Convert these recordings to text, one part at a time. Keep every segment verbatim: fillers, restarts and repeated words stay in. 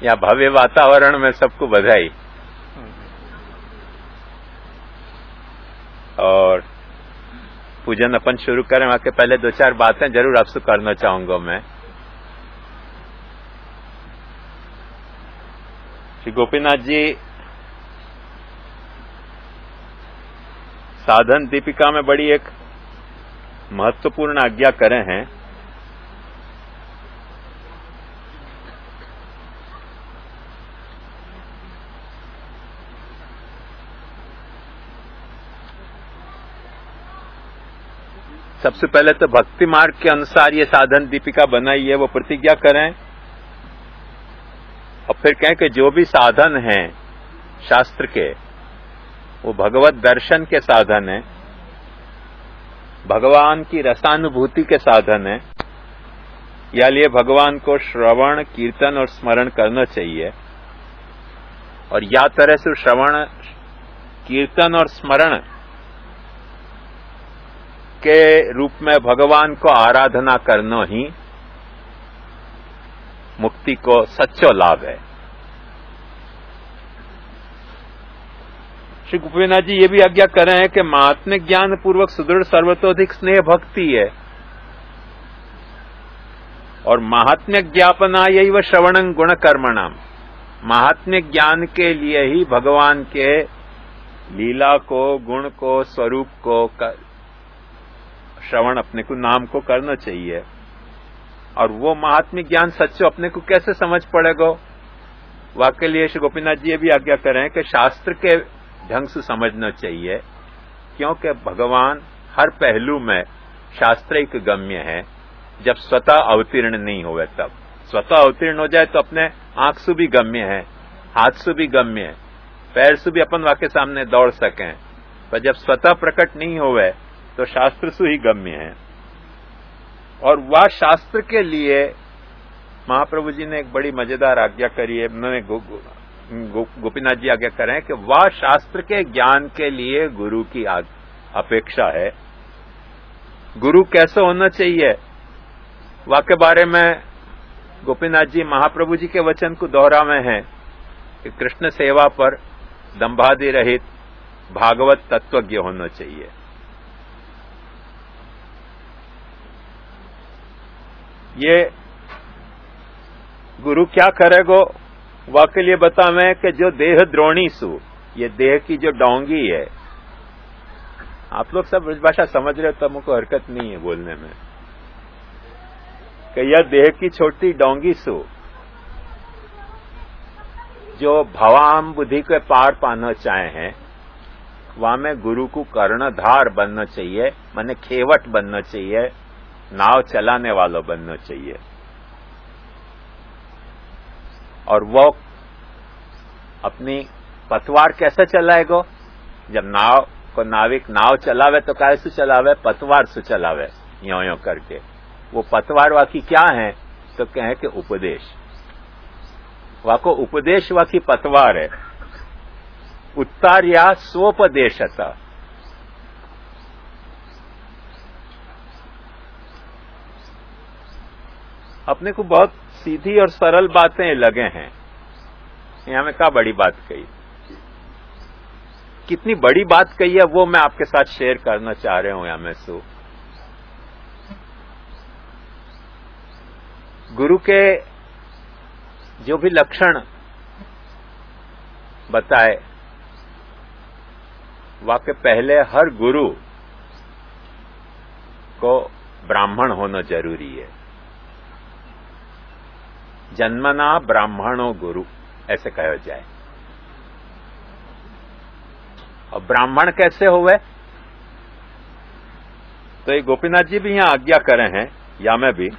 या भव्य वातावरण में सबको बधाई। और पूजन अपन शुरू करें वहां के पहले दो चार बातें जरूर आपसे करना चाहूंगा मैं। श्री गोपीनाथ जी साधन दीपिका में बड़ी एक महत्वपूर्ण आज्ञा करे हैं। सबसे पहले तो भक्ति मार्ग के अनुसार ये साधन दीपिका बनाई है, वो प्रतिज्ञा करें और फिर कहें कि जो भी साधन हैं शास्त्र के वो भगवत दर्शन के साधन है, भगवान की रसानुभूति के साधन है, या लिए भगवान को श्रवण कीर्तन और स्मरण करना चाहिए। और या तरह से श्रवण कीर्तन और स्मरण के रूप में भगवान को आराधना करना ही मुक्ति को सच्चो लाभ है। श्री गोपीनाथ जी ये भी आज्ञा कर रहे हैं कि महात्म्य ज्ञान पूर्वक सुदृढ़ सर्वतोधिक स्नेह भक्ति है और महात्म्य ज्ञापना यही व श्रवणं गुण कर्मणाम। महात्म्य ज्ञान के लिए ही भगवान के लीला को, गुण को, स्वरूप को श्रवण अपने को नाम को करना चाहिए। और वो महात्म्य ज्ञान सच्चो अपने को कैसे समझ पड़ेगा, वाकई लिए श्री गोपीनाथ जी ये भी आज्ञा कर रहे हैं कि शास्त्र के ढंग से समझना चाहिए, क्योंकि भगवान हर पहलू में शास्त्रिक गम्य है। जब स्वतः अवतीर्ण नहीं होवे तब, स्वतः अवतीर्ण हो जाए तो अपने आंख से भी गम्य है, हाथ से भी गम्य है, पैर से भी अपन वाके सामने दौड़ सकें, पर जब स्वतः प्रकट नहीं होवे तो शास्त्र से ही गम्य है। और वह शास्त्र के लिए महाप्रभु जी ने एक बड़ी मजेदार आज्ञा करी है। उन्होंने गो, गो, गो, गोपीनाथ जी आज्ञा कर रहे हैं कि वह शास्त्र के ज्ञान के लिए गुरु की अपेक्षा है। गुरु कैसे होना चाहिए, वह के बारे में गोपीनाथ जी महाप्रभु जी के वचन को दोहरा में है कि कृष्ण सेवा पर दंभादि रहित भागवत तत्वज्ञ होना चाहिए। ये गुरु क्या करेगो, वह के लिए बतावे कि जो देह द्रोणी सु, ये देह की जो डोंगी है, आप लोग सब भाषा समझ रहे हो तो मुझको हरकत नहीं है बोलने में, कि यह देह की छोटी डोंगी सु जो भवाम बुद्धि के पार पाना चाहे हैं, वहां में गुरु को कर्णधार बनना चाहिए, माने खेवट बनना चाहिए, नाव चलाने वाला बनना चाहिए। और वो अपनी पतवार कैसे चलाएगो, जब नाव को नाविक नाव चलावे तो कैसे चलावे, पतवार से चलावे, यो यो करके। वो पतवार वाकी क्या है, तो कहें कि उपदेश, वाको उपदेश वाकी पतवार है। उत्तार्या स्वोपदेशता, अपने को बहुत सीधी और सरल बातें लगे हैं, यहां में क्या बड़ी बात कही, कितनी बड़ी बात कही है वो मैं आपके साथ शेयर करना चाह रहा हूं। यहां में सो गुरु के जो भी लक्षण बताए, वाके पहले हर गुरु को ब्राह्मण होना जरूरी है। जन्मना ब्राह्मणो गुरु ऐसे कहा जाए। और ब्राह्मण कैसे हुए, तो ये गोपीनाथ जी भी यहां आज्ञा करे हैं, या मैं भी,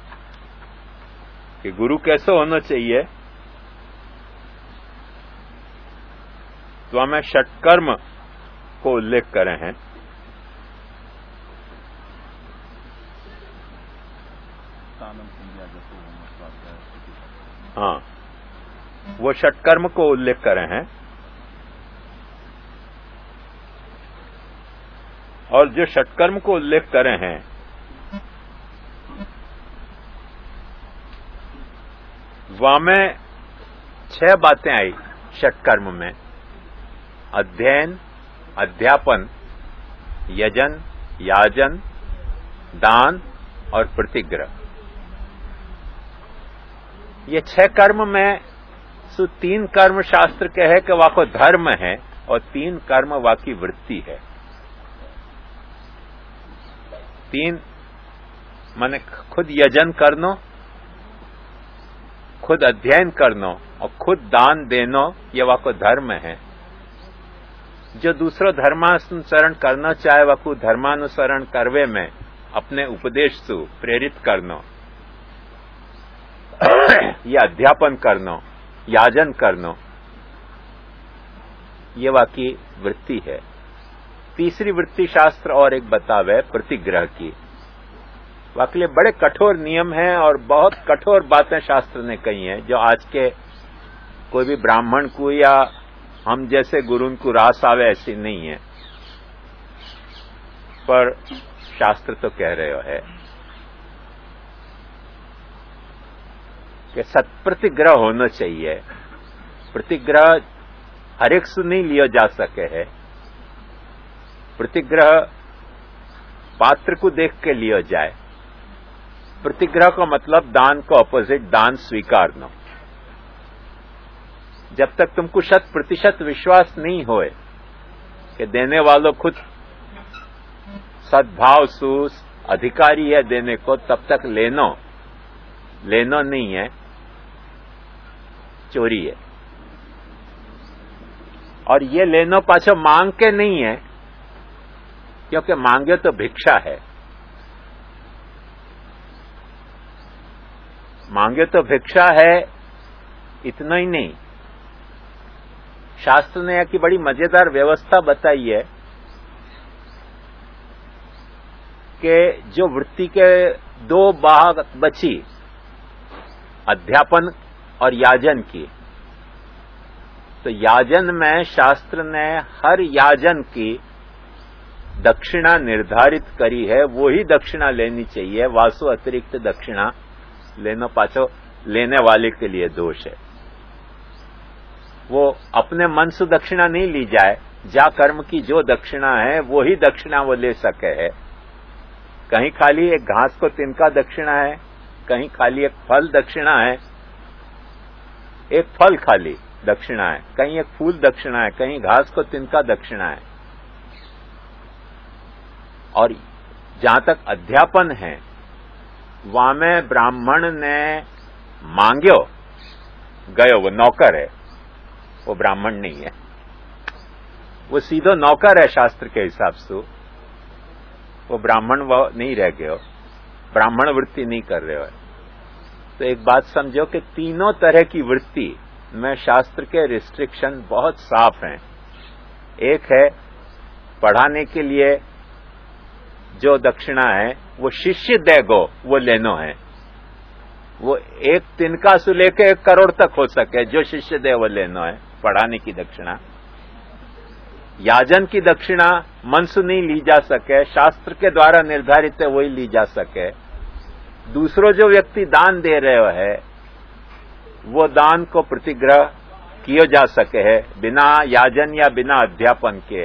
कि गुरु कैसे होना चाहिए। तो हमें षटकर्म को उल्लेख करे हैं। हाँ, वो षटकर्म को उल्लेख करे हैं। और जो षटकर्म को उल्लेख करे हैं, वहां में छह बातें आई षटकर्म में, अध्ययन, अध्यापन, यजन, याजन, दान और प्रतिग्रह। ये छह कर्म में सो तीन कर्म शास्त्र के है कि वाको धर्म है और तीन कर्म वाकी वृत्ति है। तीन माने खुद यजन करनो, खुद अध्ययन करनो और खुद दान देनो, ये वाको धर्म है। जो दूसरो धर्मानुसरण करना चाहे वाको धर्मानुसरण करवे में अपने उपदेश से प्रेरित करनो, ये अध्यापन करनो, याजन करनो, ये वाकी वृत्ति है। तीसरी वृत्ति शास्त्र और एक बतावे प्रतिग्रह की। वाके लिए बड़े कठोर नियम हैं और बहुत कठोर बातें शास्त्र ने कही हैं, जो आज के कोई भी ब्राह्मण को या हम जैसे गुरु को रास आवे ऐसी नहीं है, पर शास्त्र तो कह रहे हो है कि सत्प्रतिग्रह होना चाहिए। प्रतिग्रह हर एक से नहीं लिया जा सके है। प्रतिग्रह पात्र को देख के लिया जाए। प्रतिग्रह का मतलब दान को अपोजिट दान स्वीकारना। जब तक तुमको शत प्रतिशत विश्वास नहीं होए कि देने वालों खुद सद्भाव से अधिकारी है देने को, तब तक लेनो लेनो नहीं है, चोरी है। और ये लेनो पाछो मांग के नहीं है, क्योंकि मांगे तो भिक्षा है। मांगे तो भिक्षा है, इतना ही नहीं, शास्त्र ने की बड़ी मजेदार व्यवस्था बताई है कि जो वृत्ति के दो भाग बची, अध्यापन और याजन की, तो याजन में शास्त्र ने हर याजन की दक्षिणा निर्धारित करी है। वो ही दक्षिणा लेनी चाहिए। वासु अतिरिक्त दक्षिणा लेना पाछो लेने वाले के लिए दोष है। वो अपने मन से दक्षिणा नहीं ली जाए। जा कर्म की जो दक्षिणा है वो ही दक्षिणा वो ले सके है। कहीं खाली एक घास को तिनका दक्षिणा है, कहीं खाली एक फल दक्षिणा है, एक फल खाली दक्षिणा है, कहीं एक फूल दक्षिणा है, कहीं घास को तिनका दक्षिणा है। और जहां तक अध्यापन है, वहां में ब्राह्मण ने मांग्यो गयो, वो नौकर है, वो ब्राह्मण नहीं है, वो सीधो नौकर है शास्त्र के हिसाब से। वो ब्राह्मण वो नहीं रह गयो, ब्राह्मण वृत्ति नहीं कर रहे हो। तो एक बात समझो कि तीनों तरह की वृत्ति में शास्त्र के रिस्ट्रिक्शन बहुत साफ हैं। एक है पढ़ाने के लिए जो दक्षिणा है वो शिष्य देगो, वो लेनो है। वो एक तिनका से लेके एक करोड़ तक हो सके, जो शिष्य दे वो लेनो है, पढ़ाने की दक्षिणा। याजन की दक्षिणा मन से नहीं ली जा सके, शास्त्र के द्वारा निर्धारित है वही ली जा सके। दूसरो जो व्यक्ति दान दे रहे है वो दान को प्रतिग्रह किया जा सके है, बिना याजन या बिना अध्यापन के,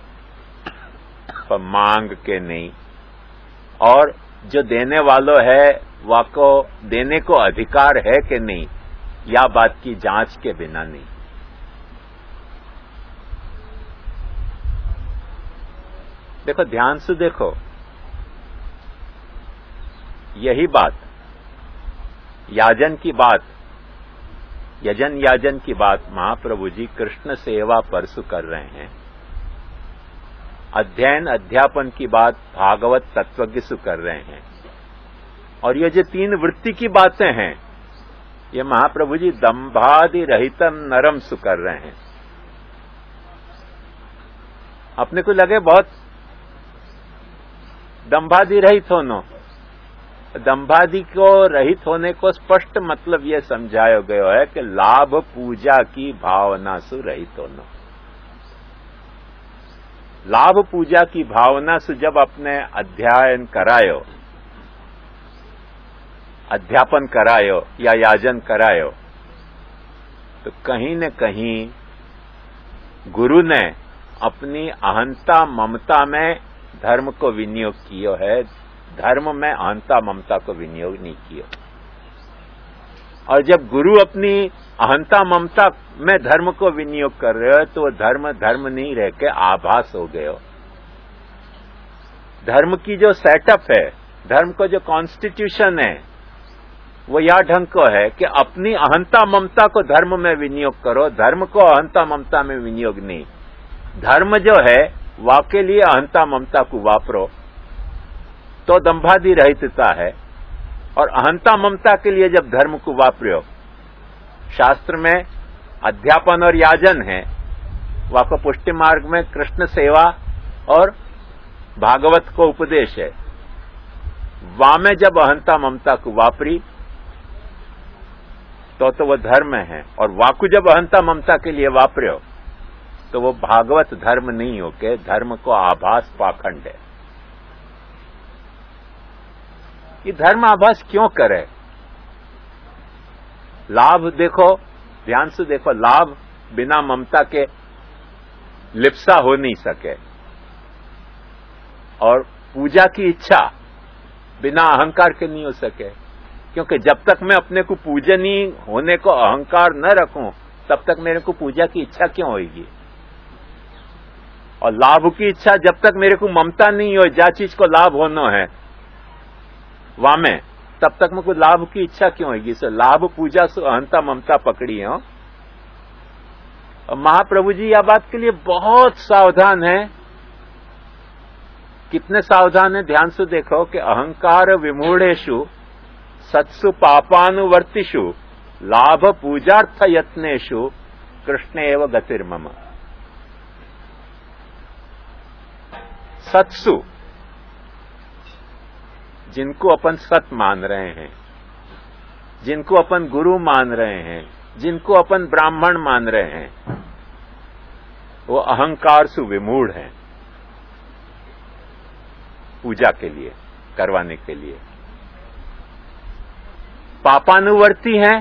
पर मांग के नहीं। और जो देने वालों है वाको देने को अधिकार है कि नहीं, या बात की जांच के बिना नहीं। देखो ध्यान से देखो, यही बात याजन की बात, यजन याजन की बात महाप्रभु जी कृष्ण सेवा परसु कर रहे हैं। अध्ययन अध्यापन की बात भागवत तत्वज्ञ सु कर रहे हैं। और ये जो तीन वृत्ति की बातें हैं, ये महाप्रभु जी दंभादि रहितम नरम सु कर रहे हैं। अपने को लगे बहुत दंभादि रहित होनो, दंभादि को रहित होने को स्पष्ट मतलब यह समझाया गया है कि लाभ पूजा की भावना से रहित होना। लाभ पूजा की भावना से जब अपने अध्ययन करायो, अध्यापन करायो या याजन करायो, तो कहीं न कहीं गुरु ने अपनी अहंता ममता में धर्म को विनियोग किया है, धर्म में अहंता ममता को विनियोग नहीं किया। और जब गुरु अपनी अहंता ममता में धर्म को विनियोग कर रहे हो तो वो धर्म धर्म नहीं रह के आभास हो गए हो। धर्म की जो सेटअप है, धर्म को जो कॉन्स्टिट्यूशन है, वो यह ढंग को है कि अपनी अहंता ममता को धर्म में विनियोग करो, धर्म को अहंता ममता में विनियोग नहीं। धर्म जो है वाके लिए अहंता ममता को वापरो तो दंभादि रहितता है, और अहंता ममता के लिए जब धर्म को वापरो, शास्त्र में अध्यापन और याजन है, वाको पुष्टि मार्ग में कृष्ण सेवा और भागवत को उपदेश है। वामे जब अहंता ममता को वापरी तो तो वो धर्म है, और वाकु जब अहंता ममता के लिए वापरो तो वो भागवत धर्म नहीं होके धर्म को आभास पाखंड है। ये धर्म आभास क्यों करे? लाभ देखो, ध्यान से देखो, लाभ बिना ममता के लिप्सा हो नहीं सके, और पूजा की इच्छा बिना अहंकार के नहीं हो सके, क्योंकि जब तक मैं अपने को पूजनीय होने को अहंकार न रखूं तब तक मेरे को पूजा की इच्छा क्यों होगी? और लाभ की इच्छा जब तक मेरे को ममता नहीं हो, जा चीज को लाभ होना है वामे, तब तक मेरे को लाभ की इच्छा क्यों होगी? सो लाभ पूजा से अहंता ममता पकड़ी हो। और महाप्रभु जी यह बात के लिए बहुत सावधान है। कितने सावधान है? ध्यान से देखो कि अहंकार विमूढ़ेषु सत्सु पापानुवर्तिषु लाभ पूजार्थ यत्नेषु कृष्ण एव गतिर्मम। सत्सु, जिनको अपन सत मान रहे हैं, जिनको अपन गुरु मान रहे हैं, जिनको अपन ब्राह्मण मान रहे हैं, वो अहंकार से विमूढ़ हैं पूजा के लिए, करवाने के लिए। पापानुवर्ती हैं,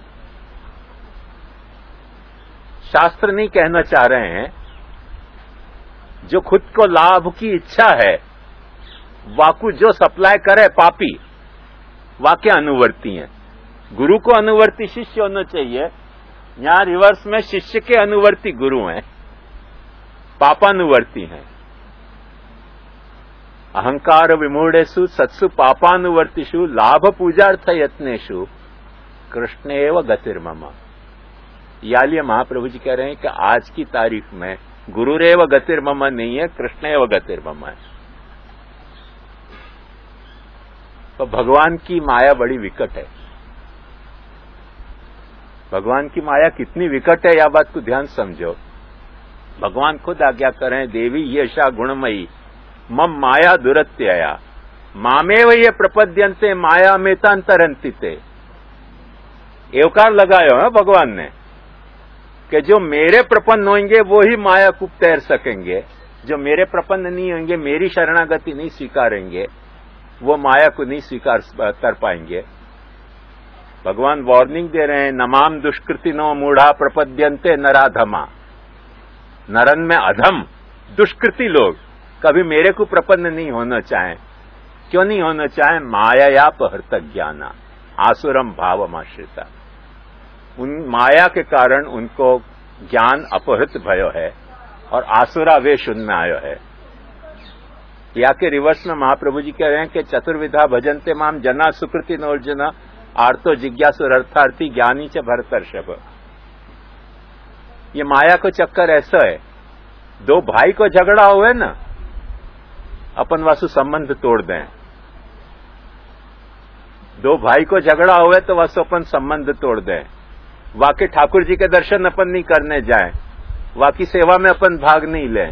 शास्त्र नहीं कहना चाह रहे हैं, जो खुद को लाभ की इच्छा है वाकु जो सप्लाई करे पापी, वाक्य अनुवर्ती हैं। गुरु को अनुवर्ती शिष्य होना चाहिए, यहां रिवर्स में शिष्य के अनुवर्ती गुरु हैं, पापानुवर्ती हैं। अहंकार विमूढ़ेषु सत्सु पापानुवर्तिषु लाभ पूजार्थ यत्नेषु कृष्ण एव गतिर्मम। यालिए महाप्रभु जी कह रहे हैं कि आज की तारीख में गुरुरेव गतिर्मम नहीं है, कृष्ण एव गतिर्मम है। तो भगवान की माया बड़ी विकट है। भगवान की माया कितनी विकट है, यह बात को ध्यान समझो। भगवान खुद आज्ञा करें, देवी येषा गुणमयी मम माया दुरत्यया मामेव ये प्रपद्यन्ते माया मेतांतरंति ते। एवकार लगायो है भगवान ने कि जो मेरे प्रपन्न होंगे वो ही माया को तैर सकेंगे, जो मेरे प्रपन्न नहीं होंगे, मेरी शरणागति नहीं स्वीकारेंगे, वो माया को नहीं स्वीकार कर पाएंगे। भगवान वार्निंग दे रहे हैं, नमाम दुष्कृतिनो मूढ़ा प्रपद्यन्ते नराधमा। नरन में अधम दुष्कृति लोग कभी मेरे को प्रपन्न नहीं होना चाहें। क्यों नहीं होना चाहें? मायायापहृत ज्ञाना आसुरम भावमाश्रिता। उन माया के कारण उनको ज्ञान अपहृत भयो है और आसुरावेश उनमें आयो है। या के रिवर्स में महाप्रभु जी कह रहे हैं कि चतुर्विधा भजनते माम जना सुकृति नोर्जना आर्तो जिज्ञासुर अर्थार्थी ज्ञानी च भरतर्षभ। ये माया को चक्कर ऐसा है, दो भाई को झगड़ा हुए ना, अपन वासु संबंध तोड़ दें। दो भाई को झगड़ा हुए तो वासु अपन संबंध तोड़ दें। वाकई ठाकुर जी के दर्शन अपन नहीं करने जाएं, वाकई सेवा में अपन भाग नहीं लें।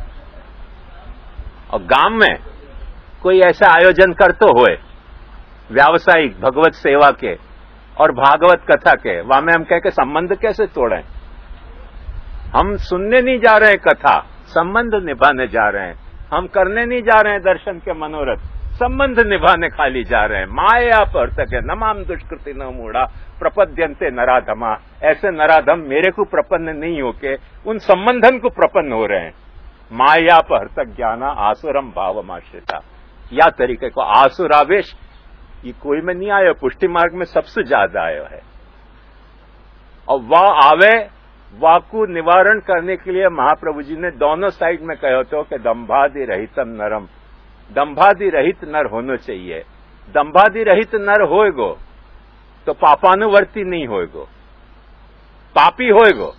और गांव में कोई ऐसा आयोजन कर तो होए व्यावसायिक भगवत सेवा के और भागवत कथा के, वहां में हम कह के संबंध कैसे तोड़ें? हम सुनने नहीं जा रहे हैं कथा, संबंध निभाने जा रहे हैं। हम करने नहीं जा रहे हैं दर्शन के मनोरथ, संबंध निभाने खाली जा रहे हैं। माया पर तक है नमाम दुष्कृति न मूढ़ा प्रपद्यंते नराधमा। ऐसे नराधम मेरे को प्रपन्न नहीं होके उन संबंधन को प्रपन्न हो रहे हैं। माया पर तक ज्ञाना आसुरम भावमाश्रिता। या तरीके को आसुरावेश ये कोई में नहीं आयो, पुष्टि मार्ग में सबसे ज्यादा आयो है। और वह आवे वाह को निवारण करने के लिए महाप्रभु जी ने दोनों साइड में कहो तो कि दंभादि रहितम नरम, दंभादि रहित नर होना चाहिए। दंभादि रहित नर होएगो तो पापानुवर्ती नहीं होएगो, पापी होएगो।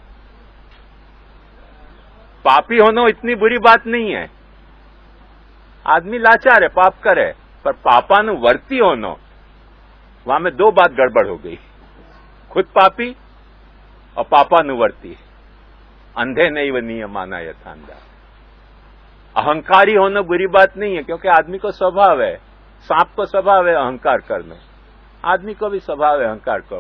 पापी होना इतनी बुरी बात नहीं है, आदमी लाचार है, पाप करे, पर पापानुवर्ती होना वहां में दो बात गड़बड़ हो गई, खुद पापी और पापानुवर्ती। अंधे नहीं व नियमाना यथांधा। अहंकारी होना बुरी बात नहीं है, क्योंकि आदमी को स्वभाव है, सांप को स्वभाव है अहंकार करना, आदमी को भी स्वभाव है अहंकार को,